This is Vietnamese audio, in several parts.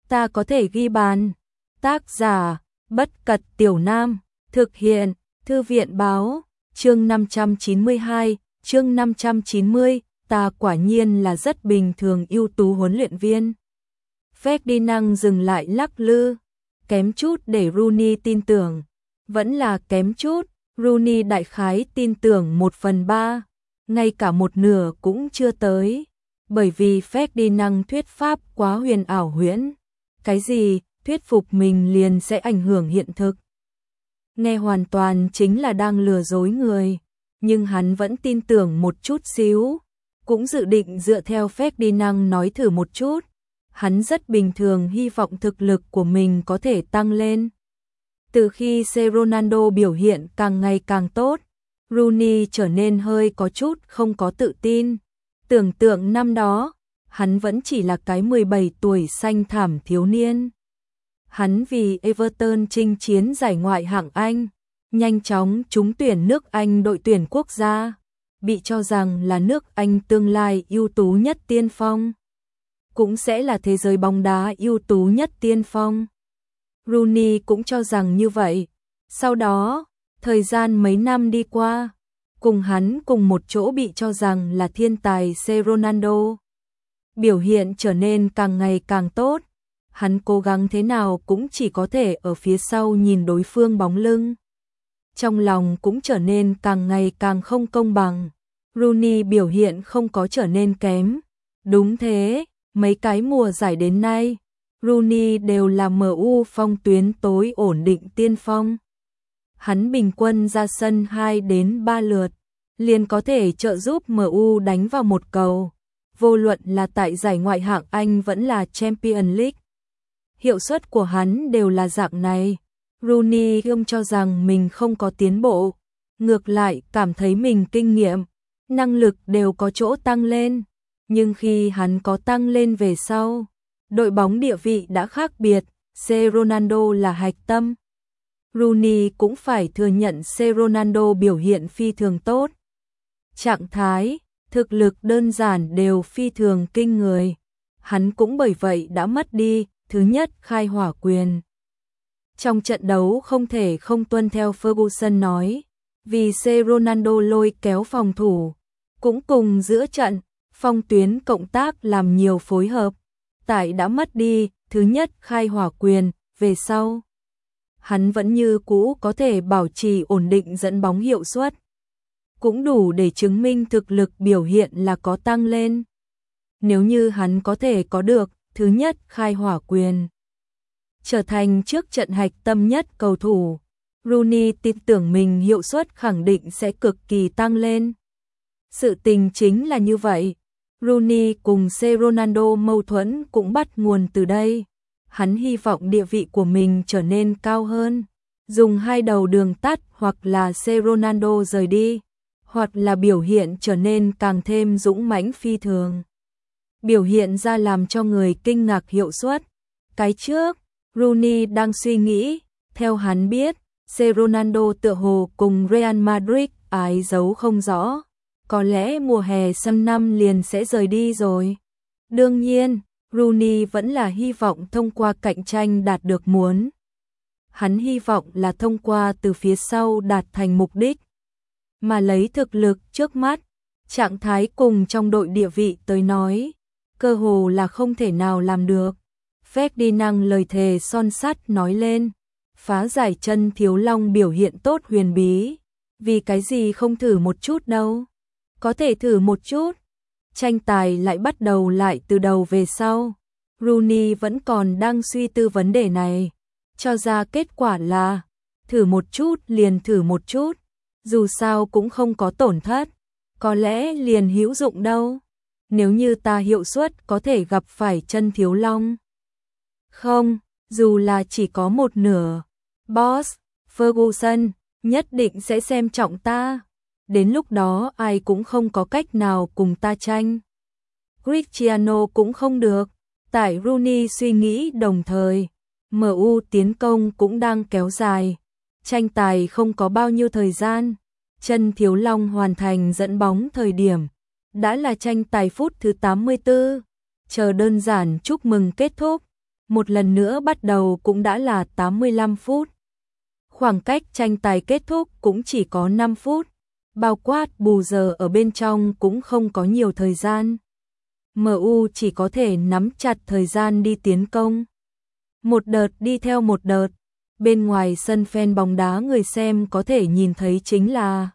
ta có thể ghi bàn. Tác giả, Bất Cật Tiểu Nam, thực hiện, Thư viện báo, chương 592, chương 590, ta quả nhiên là rất bình thường ưu tú huấn luyện viên. Ferdinand dừng lại lắc lư, kém chút để Rooney tin tưởng, vẫn là kém chút, Rooney đại khái tin tưởng 1/3, ngay cả một nửa cũng chưa tới, bởi vì Ferdinand thuyết pháp quá huyền ảo huyễn. Cái gì, thuyết phục mình liền sẽ ảnh hưởng hiện thực. Nghe hoàn toàn chính là đang lừa dối người, nhưng hắn vẫn tin tưởng một chút xíu, cũng dự định dựa theo Ferdinand nói thử một chút. Hắn rất bình thường hy vọng thực lực của mình có thể tăng lên. Từ khi Ronaldo biểu hiện càng ngày càng tốt, Rooney trở nên hơi có chút không có tự tin. Tưởng tượng năm đó, hắn vẫn chỉ là cái 17 tuổi xanh thảm thiếu niên. Hắn vì Everton chinh chiến giải ngoại hạng Anh, nhanh chóng trúng tuyển nước Anh đội tuyển quốc gia, bị cho rằng là nước Anh tương lai ưu tú nhất tiên phong, cũng sẽ là thế giới bóng đá ưu tú nhất tiên phong. Rooney cũng cho rằng như vậy. Sau đó, thời gian mấy năm đi qua, cùng hắn cùng một chỗ bị cho rằng là thiên tài Ronaldo. Biểu hiện trở nên càng ngày càng tốt. Hắn cố gắng thế nào cũng chỉ có thể ở phía sau nhìn đối phương bóng lưng. Trong lòng cũng trở nên càng ngày càng không công bằng. Rooney biểu hiện không có trở nên kém. Đúng thế, mấy cái mùa giải đến nay, Rooney đều là MU phong tuyến tối ổn định tiên phong. Hắn bình quân ra sân 2 đến 3 lượt, liền có thể trợ giúp MU đánh vào một cầu, vô luận là tại giải ngoại hạng Anh vẫn là Champions League. Hiệu suất của hắn đều là dạng này. Rooney không cho rằng mình không có tiến bộ, ngược lại cảm thấy mình kinh nghiệm, năng lực đều có chỗ tăng lên. Nhưng khi hắn có tăng lên về sau, đội bóng địa vị đã khác biệt, Ronaldo là hạch tâm. Rooney cũng phải thừa nhận Ronaldo biểu hiện phi thường tốt. Trạng thái, thực lực đơn giản đều phi thường kinh người. Hắn cũng bởi vậy đã mất đi thứ nhất khai hỏa quyền. Trong trận đấu không thể không tuân theo Ferguson nói, vì Ronaldo lôi kéo phòng thủ, cũng cùng giữa trận, phong tuyến cộng tác làm nhiều phối hợp. Tại đã mất đi thứ nhất khai hỏa quyền, về sau, hắn vẫn như cũ có thể bảo trì ổn định dẫn bóng hiệu suất, cũng đủ để chứng minh thực lực biểu hiện là có tăng lên. Nếu như hắn có thể có được thứ nhất khai hỏa quyền, trở thành trước trận hạch tâm nhất cầu thủ, Rooney tin tưởng mình hiệu suất khẳng định sẽ cực kỳ tăng lên. Sự tình chính là như vậy. Rooney cùng Ronaldo mâu thuẫn cũng bắt nguồn từ đây. Hắn hy vọng địa vị của mình trở nên cao hơn, dùng hai đầu đường tắt, hoặc là Ronaldo rời đi, hoặc là biểu hiện trở nên càng thêm dũng mãnh phi thường. Biểu hiện ra làm cho người kinh ngạc hiệu suất. Cái trước, Rooney đang suy nghĩ, theo hắn biết, Ronaldo tựa hồ cùng Real Madrid ái dấu không rõ, có lẽ mùa hè sang năm liền sẽ rời đi rồi. Đương nhiên, Rooney vẫn là hy vọng thông qua cạnh tranh đạt được muốn. Hắn hy vọng là thông qua từ phía sau đạt thành mục đích, mà lấy thực lực trước mắt, trạng thái cùng trong đội địa vị tới nói, cơ hồ là không thể nào làm được. Ferdinand lời thề son sắt nói lên, phá giải chân thiếu long biểu hiện tốt huyền bí, vì cái gì không thử một chút đâu. Có thể thử một chút. Tranh tài lại bắt đầu lại từ đầu về sau. Rooney vẫn còn đang suy tư vấn đề này, cho ra kết quả là thử một chút liền thử một chút, dù sao cũng không có tổn thất, có lẽ liền hữu dụng đâu. Nếu như ta hiệu suất có thể gặp phải chân thiếu long. Không, dù là chỉ có một nửa, boss, Ferguson, nhất định sẽ xem trọng ta. Đến lúc đó ai cũng không có cách nào cùng ta tranh. Cristiano cũng không được. Tại Rooney suy nghĩ đồng thời, MU tiến công cũng đang kéo dài. Tranh tài không có bao nhiêu thời gian. Chân thiếu long hoàn thành dẫn bóng thời điểm đã là tranh tài phút thứ 84. Chờ đơn giản chúc mừng kết thúc. một lần nữa bắt đầu cũng đã là 85 phút. Khoảng cách tranh tài kết thúc cũng chỉ có 5 phút, bao quát bù giờ ở bên trong cũng không có nhiều thời gian. MU chỉ có thể nắm chặt thời gian đi tiến công. Một đợt đi theo một đợt, bên ngoài sân fan bóng đá người xem có thể nhìn thấy chính là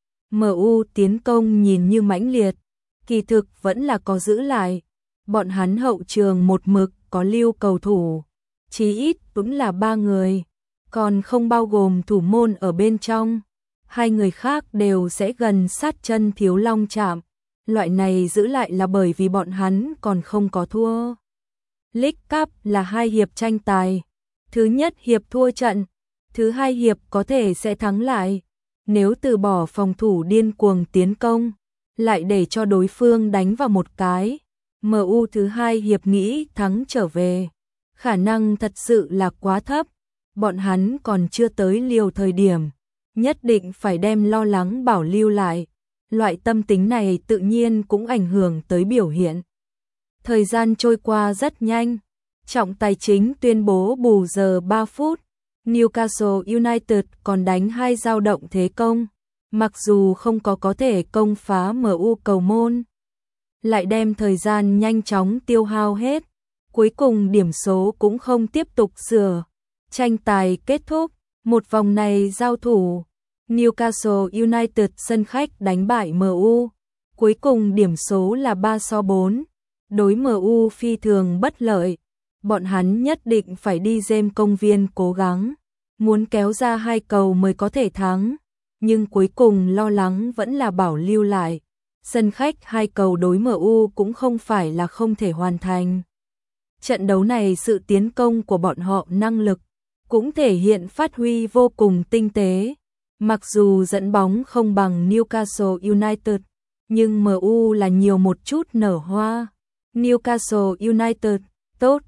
MU tiến công nhìn như mãnh liệt, kỳ thực vẫn là có giữ lại. Bọn hắn hậu trường một mực có lưu cầu thủ, chí ít cũng là 3 người, còn không bao gồm thủ môn ở bên trong. Hai người khác đều sẽ gần sát chân Thiếu Long chạm. Loại này giữ lại là bởi vì bọn hắn còn không có thua. League Cup là 2 hiệp tranh tài. Thứ nhất hiệp thua trận, thứ 2 hiệp có thể sẽ thắng lại. Nếu từ bỏ phòng thủ điên cuồng tiến công, lại để cho đối phương đánh vào một cái, MU thứ 2 hiệp nghĩ thắng trở về. Khả năng thật sự là quá thấp, bọn hắn còn chưa tới liều thời điểm. Nhất định phải đem lo lắng bảo lưu lại. Loại tâm tính này tự nhiên cũng ảnh hưởng tới biểu hiện. Thời gian trôi qua rất nhanh. Trọng tài chính tuyên bố bù giờ 3 phút. Newcastle United còn đánh 2 dao động thế công. Mặc dù không có thể công phá MU cầu môn, lại đem thời gian nhanh chóng tiêu hao hết. Cuối cùng điểm số cũng không tiếp tục sửa. Tranh tài kết thúc. Một vòng này giao thủ, Newcastle United sân khách đánh bại MU. Cuối cùng điểm số là 3-4. Đối MU phi thường bất lợi. Bọn hắn nhất định phải đi James công viên cố gắng. Muốn kéo ra 2 cầu mới có thể thắng. Nhưng cuối cùng lo lắng vẫn là bảo lưu lại. Sân khách 2 cầu đối MU cũng không phải là không thể hoàn thành. Trận đấu này sự tiến công của bọn họ năng lực cũng thể hiện phát huy vô cùng tinh tế. Mặc dù dẫn bóng không bằng Newcastle United, nhưng MU là nhiều một chút nở hoa. Newcastle United, tốt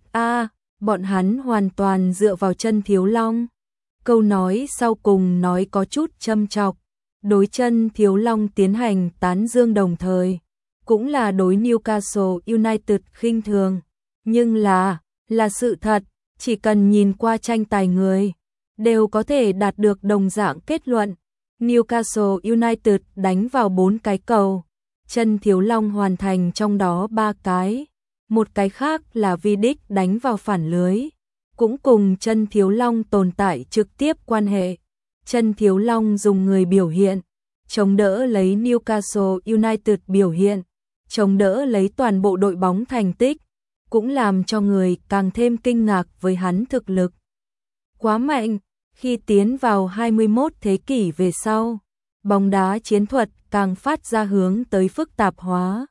bọn hắn hoàn toàn dựa vào chân Thiếu Long. Câu nói sau cùng nói có chút châm chọc, đối chân Thiếu Long tiến hành tán dương đồng thời, cũng là đối Newcastle United khinh thường. Nhưng là sự thật, chỉ cần nhìn qua tranh tài người, đều có thể đạt được đồng dạng kết luận. Newcastle United đánh vào 4 cái cầu, chân Thiếu Long hoàn thành trong đó 3 cái, một cái khác là Vidic đánh vào phản lưới, cũng cùng chân Thiếu Long tồn tại trực tiếp quan hệ. Chân Thiếu Long dùng người biểu hiện, chống đỡ lấy Newcastle United biểu hiện, chống đỡ lấy toàn bộ đội bóng thành tích, cũng làm cho người càng thêm kinh ngạc với hắn thực lực. Quá mạnh, khi tiến vào 21 thế kỷ về sau, bóng đá chiến thuật càng phát ra hướng tới phức tạp hóa.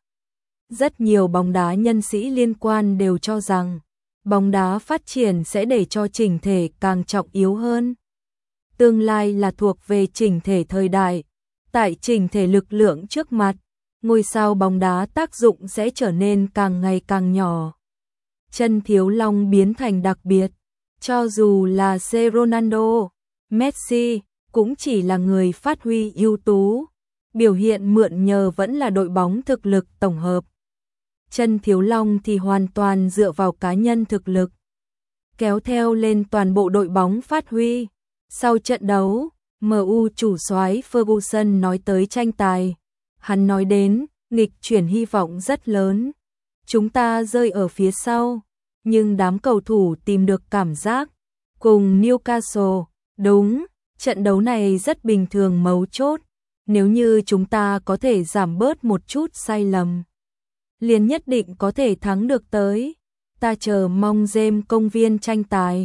Rất nhiều bóng đá nhân sĩ liên quan đều cho rằng, bóng đá phát triển sẽ để cho chỉnh thể càng trọng yếu hơn. Tương lai là thuộc về chỉnh thể thời đại, tại chỉnh thể lực lượng trước mặt, ngôi sao bóng đá tác dụng sẽ trở nên càng ngày càng nhỏ. Chân Thiếu Long biến thành đặc biệt, cho dù là Ronaldo, Messi, cũng chỉ là người phát huy ưu tú, biểu hiện mượn nhờ vẫn là đội bóng thực lực tổng hợp. Chân Thiếu Long thì hoàn toàn dựa vào cá nhân thực lực, kéo theo lên toàn bộ đội bóng phát huy. Sau trận đấu, MU chủ soái Ferguson nói tới tranh tài. Hắn nói đến, nghịch chuyển hy vọng rất lớn. Chúng ta rơi ở phía sau, nhưng đám cầu thủ tìm được cảm giác. Cùng Newcastle, đúng, trận đấu này rất bình thường mấu chốt. Nếu như chúng ta có thể giảm bớt một chút sai lầm, liền nhất định có thể thắng được tới. Ta chờ mong James công viên tranh tài.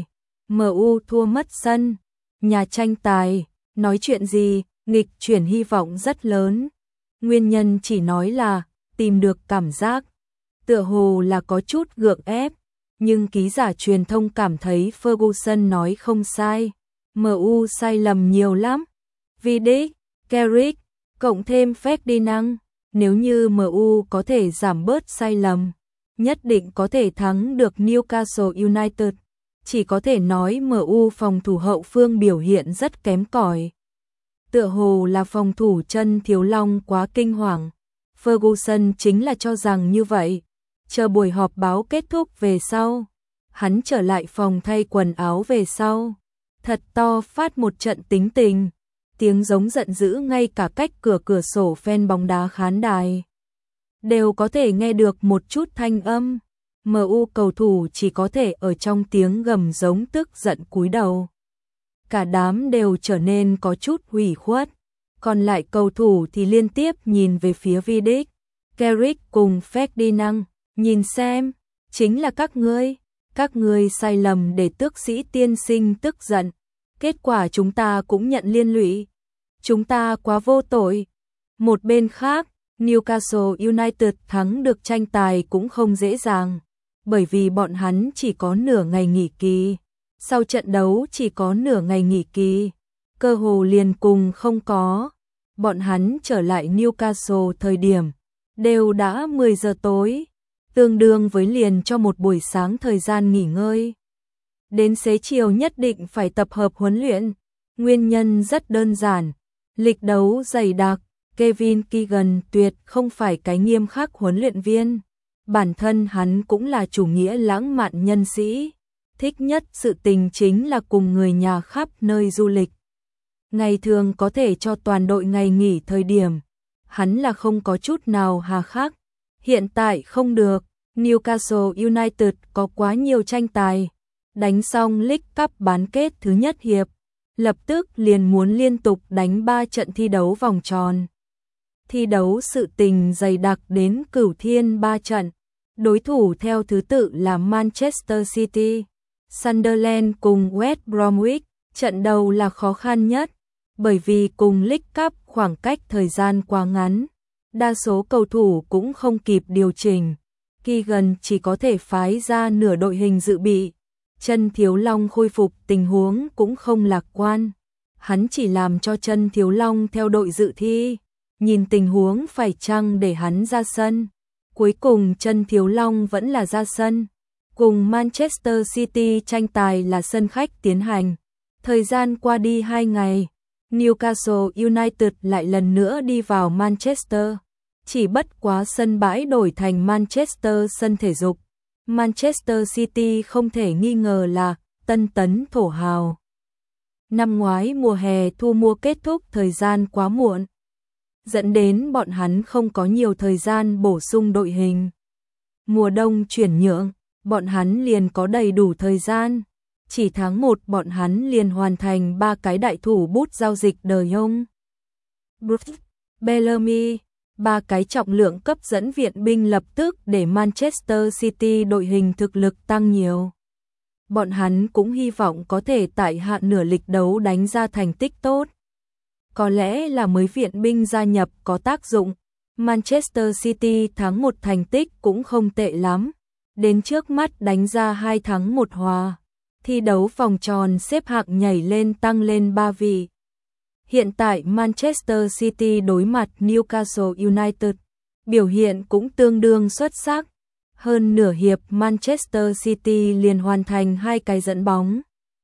MU thua mất sân, nhà tranh tài, nói chuyện gì, nghịch chuyển hy vọng rất lớn. Nguyên nhân chỉ nói là tìm được cảm giác, tựa hồ là có chút gượng ép, nhưng ký giả truyền thông cảm thấy Ferguson nói không sai. MU sai lầm nhiều lắm. Vidic, Carrick, cộng thêm Ferdinand, nếu như MU có thể giảm bớt sai lầm, nhất định có thể thắng được Newcastle United. Chỉ có thể nói MU phòng thủ hậu phương biểu hiện rất kém cỏi. Tựa hồ là phòng thủ chân Thiếu Long quá kinh hoàng. Ferguson chính là cho rằng như vậy. Chờ buổi họp báo kết thúc về sau, hắn trở lại phòng thay quần áo về sau, thật to phát một trận tính tình, tiếng giống giận dữ ngay cả cách cửa sổ fan bóng đá khán đài đều có thể nghe được một chút thanh âm. MU cầu thủ chỉ có thể ở trong tiếng gầm giống tức giận cúi đầu. Cả đám đều trở nên có chút hủy khuất, còn lại cầu thủ thì liên tiếp nhìn về phía Vidic, Carrick cùng Ferdinand, nhìn xem, chính là các ngươi sai lầm để tước sĩ tiên sinh tức giận, kết quả chúng ta cũng nhận liên lụy, chúng ta quá vô tội. Một bên khác, Newcastle United thắng được tranh tài cũng không dễ dàng, bởi vì bọn hắn chỉ có nửa ngày nghỉ kỳ. Sau trận đấu chỉ có nửa ngày nghỉ kỳ, cơ hồ liền cùng không có. Bọn hắn trở lại Newcastle thời điểm đều đã 10 giờ tối, tương đương với liền cho một buổi sáng thời gian nghỉ ngơi. Đến xế chiều nhất định phải tập hợp huấn luyện. Nguyên nhân rất đơn giản, lịch đấu dày đặc, Kevin Keegan tuyệt không phải cái nghiêm khắc huấn luyện viên. Bản thân hắn cũng là chủ nghĩa lãng mạn nhân sĩ, thích nhất sự tình chính là cùng người nhà khắp nơi du lịch. Ngày thường có thể cho toàn đội ngày nghỉ thời điểm, hắn là không có chút nào hà khắc. Hiện tại không được, Newcastle United có quá nhiều tranh tài, đánh xong League Cup bán kết thứ nhất hiệp, lập tức liền muốn liên tục đánh 3 trận thi đấu vòng tròn. Thi đấu sự tình dày đặc đến cửu thiên 3 trận, đối thủ theo thứ tự là Manchester City, Sunderland cùng West Bromwich. Trận đầu là khó khăn nhất, bởi vì cùng League Cup khoảng cách thời gian quá ngắn, đa số cầu thủ cũng không kịp điều chỉnh. Keegan chỉ có thể phái ra nửa đội hình dự bị. Chân Thiếu Long khôi phục tình huống cũng không lạc quan. Hắn chỉ làm cho Chân Thiếu Long theo đội dự thi, nhìn tình huống phải chăng để hắn ra sân. Cuối cùng Chân Thiếu Long vẫn là ra sân. Cùng Manchester City tranh tài là sân khách tiến hành. Thời gian qua đi 2 ngày, Newcastle United lại lần nữa đi vào Manchester. Chỉ bất quá sân bãi đổi thành Manchester sân thể dục. Manchester City không thể nghi ngờ là tân tấn thổ hào. Năm ngoái mùa hè thu mua kết thúc thời gian quá muộn, dẫn đến bọn hắn không có nhiều thời gian bổ sung đội hình. Mùa đông chuyển nhượng, bọn hắn liền có đầy đủ thời gian. Chỉ tháng 1 bọn hắn liền hoàn thành 3 cái đại thủ bút giao dịch De Jong, Brooks, Bellamy, 3 cái trọng lượng cấp dẫn viện binh lập tức để Manchester City đội hình thực lực tăng nhiều. Bọn hắn cũng hy vọng có thể tại hạn nửa lịch đấu đánh ra thành tích tốt. Có lẽ là mới viện binh gia nhập có tác dụng, Manchester City tháng 1 thành tích cũng không tệ lắm, đến trước mắt đánh ra 2 thắng 1 hòa. Thi đấu vòng tròn xếp hạng nhảy lên tăng lên 3 vị. Hiện tại Manchester City đối mặt Newcastle United, biểu hiện cũng tương đương xuất sắc. Hơn nửa hiệp Manchester City liền hoàn thành 2 cái dẫn bóng.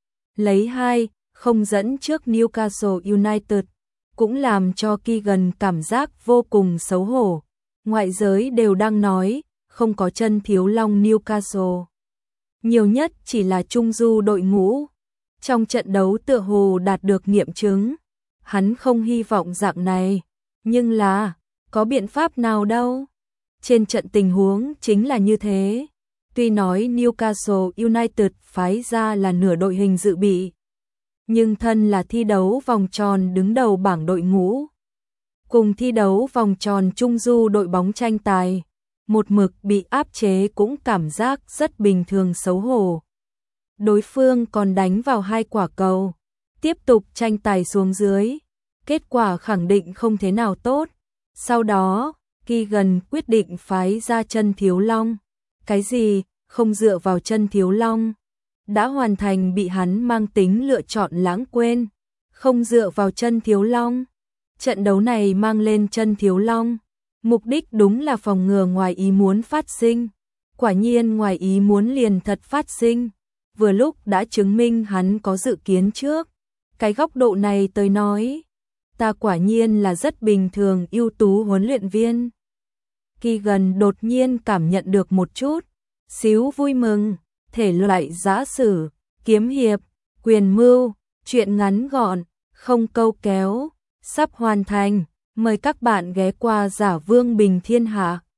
Lấy 2-0 dẫn trước Newcastle United, cũng làm cho Keegan cảm giác vô cùng xấu hổ. Ngoại giới đều đang nói, không có Chân Thiếu Long Newcastle. Nhiều nhất chỉ là trung du đội ngũ. Trong trận đấu tựa hồ đạt được nghiệm chứng. Hắn không hy vọng dạng này, nhưng là, có biện pháp nào đâu. Trên trận tình huống chính là như thế. Tuy nói Newcastle United phái ra là nửa đội hình dự bị, nhưng thân là thi đấu vòng tròn đứng đầu bảng đội ngũ, cùng thi đấu vòng tròn trung du đội bóng tranh tài, một mực bị áp chế cũng cảm giác rất bình thường xấu hổ. Đối phương còn đánh vào 2 quả cầu, tiếp tục tranh tài xuống dưới, kết quả khẳng định không thế nào tốt. Sau đó, Keegan quyết định phái ra Chân Thiếu Long. Cái gì, không dựa vào Chân Thiếu Long? Đã hoàn thành bị hắn mang tính lựa chọn lãng quên. Không dựa vào Chân Thiếu Long. Trận đấu này mang lên Chân Thiếu Long. Mục đích đúng là phòng ngừa ngoài ý muốn phát sinh. Quả nhiên ngoài ý muốn liền thật phát sinh. Vừa lúc đã chứng minh hắn có dự kiến trước. Cái góc độ này tôi nói, ta quả nhiên là rất bình thường ưu tú huấn luyện viên. Keegan đột nhiên cảm nhận được một chút xíu vui mừng, thể loại giã sử, kiếm hiệp, quyền mưu, truyện ngắn gọn, không câu kéo, sắp hoàn thành. Mời các bạn ghé qua Giả Vương Bình Thiên Hạ.